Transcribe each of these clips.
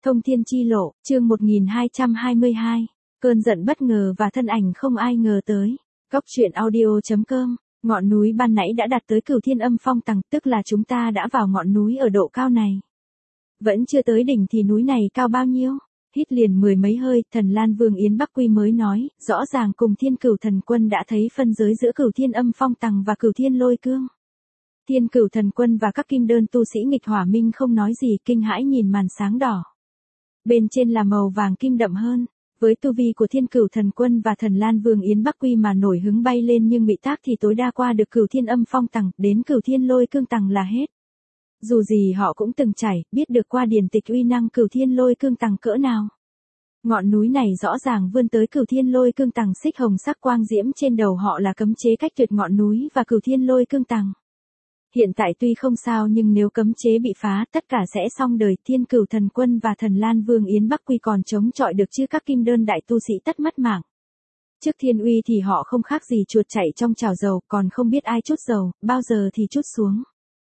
Thông thiên chi lộ, chương 1222. Cơn giận bất ngờ và thân ảnh không ai ngờ tới. Góc truyện audio.com. Ngọn núi ban nãy đã đạt tới Cửu Thiên Âm Phong tầng, tức là chúng ta đã vào ngọn núi ở độ cao này. Vẫn chưa tới đỉnh thì núi này cao bao nhiêu? Hít liền mười mấy hơi, Thần Lan Vương Yến Bắc Quy mới nói, rõ ràng cùng Thiên Cửu Thần Quân đã thấy phân giới giữa Cửu Thiên Âm Phong tầng và Cửu Thiên Lôi Cương. Thiên Cửu Thần Quân và các kim đơn tu sĩ nghịch hỏa minh không nói gì, kinh hãi nhìn màn sáng đỏ. Bên trên là màu vàng kim đậm hơn. Với tu vi của Thiên Cửu Thần Quân và Thần Lan Vương Yến Bắc Quy mà nổi hứng bay lên, nhưng bị tác thì tối đa qua được Cửu Thiên Âm Phong tầng, đến Cửu Thiên Lôi Cương tầng là hết. Dù gì họ cũng từng trải, biết được qua điển tịch uy năng Cửu Thiên Lôi Cương tầng cỡ nào. Ngọn núi này rõ ràng vươn tới Cửu Thiên Lôi Cương tầng, xích hồng sắc quang diễm trên đầu họ là cấm chế cách tuyệt ngọn núi và Cửu Thiên Lôi Cương tầng. Hiện tại tuy không sao, nhưng nếu cấm chế bị phá, tất cả sẽ xong đời. Thiên Cửu Thần Quân và Thần Lan Vương Yến Bắc Quy còn chống chọi được chứ các kim đơn đại tu sĩ tất mất mạng. Trước thiên uy thì họ không khác gì chuột chạy trong chảo dầu, còn không biết ai chút dầu, bao giờ thì chút xuống.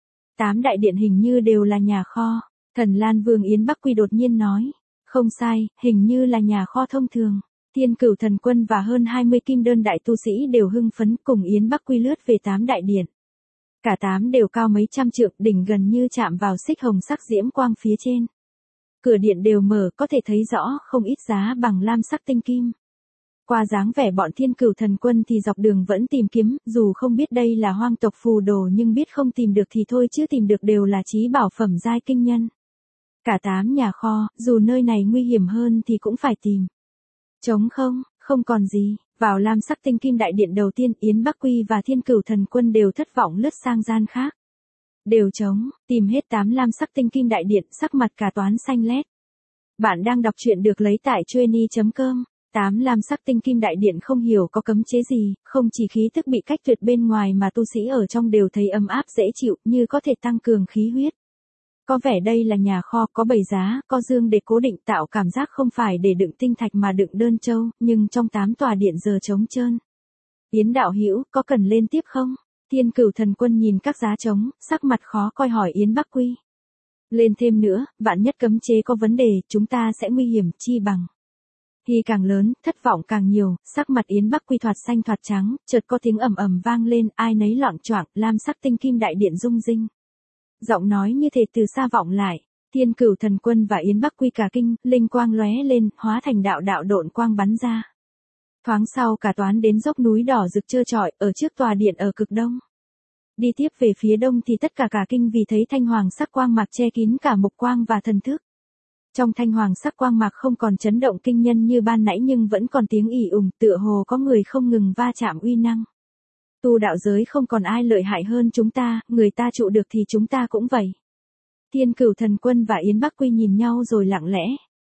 8 đại điện hình như đều là nhà kho. Thần Lan Vương Yến Bắc Quy đột nhiên nói. Không sai, hình như là nhà kho thông thường. Thiên Cửu Thần Quân và hơn 20 kim đơn đại tu sĩ đều hưng phấn cùng Yến Bắc Quy lướt về 8 đại điện. Cả 8 đều cao mấy trăm trượng, đỉnh gần như chạm vào xích hồng sắc diễm quang phía trên. Cửa điện đều mở, có thể thấy rõ không ít giá bằng lam sắc tinh kim. Qua dáng vẻ bọn Thiên Cửu Thần Quân thì dọc đường vẫn tìm kiếm, dù không biết đây là hoang tộc phù đồ nhưng biết không tìm được thì thôi, chứ tìm được đều là chí bảo phẩm giai kinh nhân. Cả 8 nhà kho, dù nơi này nguy hiểm hơn thì cũng phải tìm. Trống không, không còn gì. Vào lam sắc tinh kim đại điện đầu tiên, Yến Bắc Quy và Thiên Cửu Thần Quân đều thất vọng lướt sang gian khác. Đều trống, tìm hết 8 lam sắc tinh kim đại điện, sắc mặt cả toán xanh lét. Bạn đang đọc truyện được lấy tại Chueny.com. 8 lam sắc tinh kim đại điện không hiểu có cấm chế gì, không chỉ khí tức bị cách tuyệt bên ngoài mà tu sĩ ở trong đều thấy ấm áp dễ chịu, như có thể tăng cường khí huyết. Có vẻ đây là nhà kho, có bày giá, có dương để cố định, tạo cảm giác không phải để đựng tinh thạch mà đựng đơn châu, nhưng trong 8 tòa điện giờ trống trơn. Yến đạo hữu, có cần lên tiếp không? Thiên Cửu Thần Quân nhìn các giá trống, sắc mặt khó coi hỏi Yến Bắc Quy. Lên thêm nữa, vạn nhất cấm chế có vấn đề, chúng ta sẽ nguy hiểm chi bằng. Hy càng lớn, thất vọng càng nhiều, sắc mặt Yến Bắc Quy thoạt xanh thoạt trắng, chợt có tiếng ầm ầm vang lên, ai nấy loạng choạng, lam sắc tinh kim đại điện rung rinh. Giọng nói như thể từ xa vọng lại. Thiên Cửu Thần Quân và Yến Bắc Quy cả kinh, linh quang lóe lên, hóa thành đạo đạo độn quang bắn ra. Thoáng sau cả toán đến dốc núi đỏ rực trơ trọi, ở trước tòa điện ở cực đông. Đi tiếp về phía đông thì tất cả cả kinh vì thấy thanh hoàng sắc quang mạc che kín cả mục quang và thần thức. Trong thanh hoàng sắc quang mạc không còn chấn động kinh nhân như ban nãy, nhưng vẫn còn tiếng ì ùng, tựa hồ có người không ngừng va chạm uy năng. Tu đạo giới không còn ai lợi hại hơn chúng ta, người ta trụ được thì chúng ta cũng vậy. Thiên Cửu Thần Quân và Yến Bắc Quy nhìn nhau rồi lặng lẽ.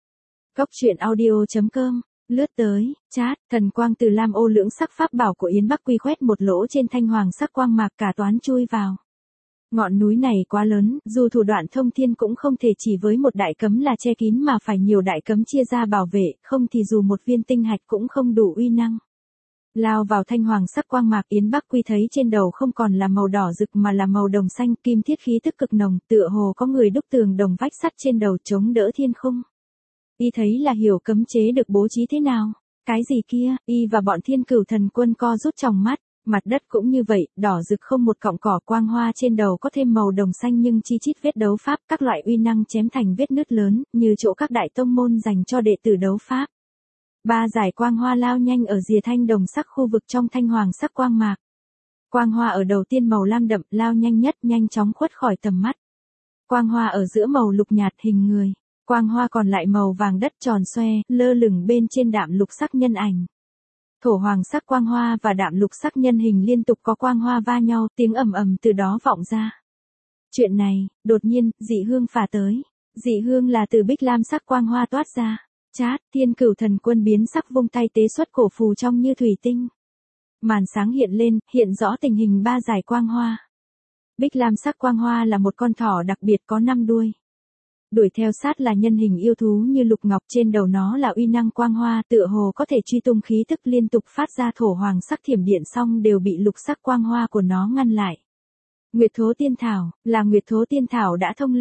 Góc truyện audio.com, lướt tới, chat, thần quang từ lam ô lưỡng sắc pháp bảo của Yến Bắc Quy khoét một lỗ trên thanh hoàng sắc quang mạc, cả toán chui vào. Ngọn núi này quá lớn, dù thủ đoạn thông thiên cũng không thể chỉ với một đại cấm là che kín mà phải nhiều đại cấm chia ra bảo vệ, không thì dù một viên tinh hạch cũng không đủ uy năng. Lao vào thanh hoàng sắc quang mạc, Yến Bắc Quy thấy trên đầu không còn là màu đỏ rực mà là màu đồng xanh, kim thiết khí tức cực nồng, tựa hồ có người đúc tường đồng vách sắt trên đầu chống đỡ thiên khung. Y thấy là hiểu cấm chế được bố trí thế nào. Cái gì kia? Y và bọn Thiên Cửu Thần Quân co rút trong mắt. Mặt đất cũng như vậy, đỏ rực không một cọng cỏ, quang hoa trên đầu có thêm màu đồng xanh nhưng chi chít vết đấu pháp, các loại uy năng chém thành vết nứt lớn, như chỗ các đại tông môn dành cho đệ tử đấu pháp. 3 dải quang hoa lao nhanh ở rìa thanh đồng sắc khu vực trong thanh hoàng sắc quang mạc. Quang hoa ở đầu tiên màu lam đậm, lao nhanh nhất, nhanh chóng khuất khỏi tầm mắt. Quang hoa ở giữa màu lục nhạt, hình người. Quang hoa còn lại màu vàng đất tròn xoe, lơ lửng bên trên đạm lục sắc nhân ảnh. Thổ hoàng sắc quang hoa và đạm lục sắc nhân hình liên tục có quang hoa va nhau, tiếng ầm ầm từ đó vọng ra. Chuyện này, đột nhiên, dị hương phả tới. Dị hương là từ bích lam sắc quang hoa toát ra. Chát, Thiên Cửu Thần Quân biến sắc vung tay tế xuất cổ phù trong như thủy tinh. Màn sáng hiện lên, hiện rõ tình hình 3 dải quang hoa. Bích lam sắc quang hoa là một con thỏ đặc biệt có 5 đuôi. Đuổi theo sát là nhân hình yêu thú như lục ngọc, trên đầu nó là uy năng quang hoa, tựa hồ có thể truy tung khí tức liên tục phát ra thổ hoàng sắc thiểm điện, xong đều bị lục sắc quang hoa của nó ngăn lại. Nguyệt Thố Tiên Thảo, là Nguyệt Thố Tiên Thảo đã thông linh.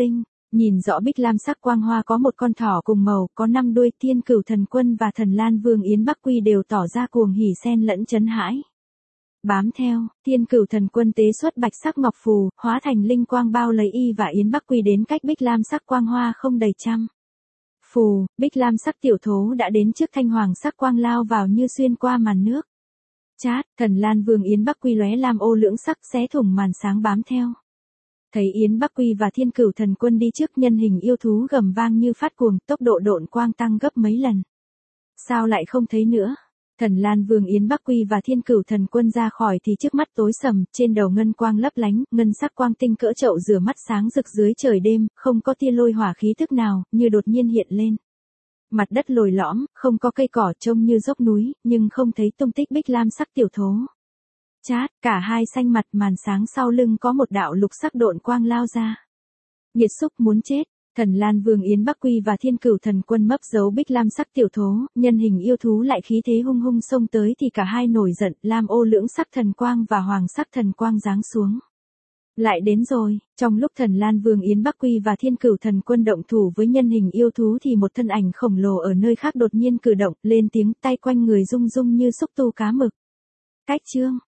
Nhìn rõ bích lam sắc quang hoa có một con thỏ cùng màu, có 5 đuôi, Thiên Cửu Thần Quân và Thần Lan Vương Yến Bắc Quy đều tỏ ra cuồng hỉ xen lẫn chấn hãi. Bám theo, Thiên Cửu Thần Quân tế xuất bạch sắc ngọc phù, hóa thành linh quang bao lấy y và Yến Bắc Quy đến cách bích lam sắc quang hoa không đầy trăm. Phù, bích lam sắc tiểu thố đã đến trước thanh hoàng sắc quang lao vào như xuyên qua màn nước. Chát, Thần Lan Vương Yến Bắc Quy lóe lam ô lưỡng sắc xé thủng màn sáng bám theo. Thấy Yến Bắc Quy và Thiên Cửu Thần Quân đi trước, nhân hình yêu thú gầm vang như phát cuồng, tốc độ độn quang tăng gấp mấy lần. Sao lại không thấy nữa? Thần Lan Vương Yến Bắc Quy và Thiên Cửu Thần Quân ra khỏi thì trước mắt tối sầm, trên đầu ngân quang lấp lánh, ngân sắc quang tinh cỡ chậu rửa mắt sáng rực dưới trời đêm, không có tia lôi hỏa khí thức nào, như đột nhiên hiện lên. Mặt đất lồi lõm, không có cây cỏ, trông như dốc núi, nhưng không thấy tung tích bích lam sắc tiểu thố. Chát, cả hai xanh mặt, màn sáng sau lưng có một đạo lục sắc độn quang lao ra. Nhiệt xúc muốn chết. Thần Lan Vương Yến Bắc Quy và Thiên Cửu Thần Quân mấp giấu bích lam sắc tiểu thố, nhân hình yêu thú lại khí thế hung hung xông tới thì cả hai nổi giận, lam ô lưỡng sắc thần quang và hoàng sắc thần quang giáng xuống. Lại đến rồi, trong lúc Thần Lan Vương Yến Bắc Quy và Thiên Cửu Thần Quân động thủ với nhân hình yêu thú thì một thân ảnh khổng lồ ở nơi khác đột nhiên cử động, lên tiếng, tay quanh người rung rung như xúc tu cá mực. Cách chương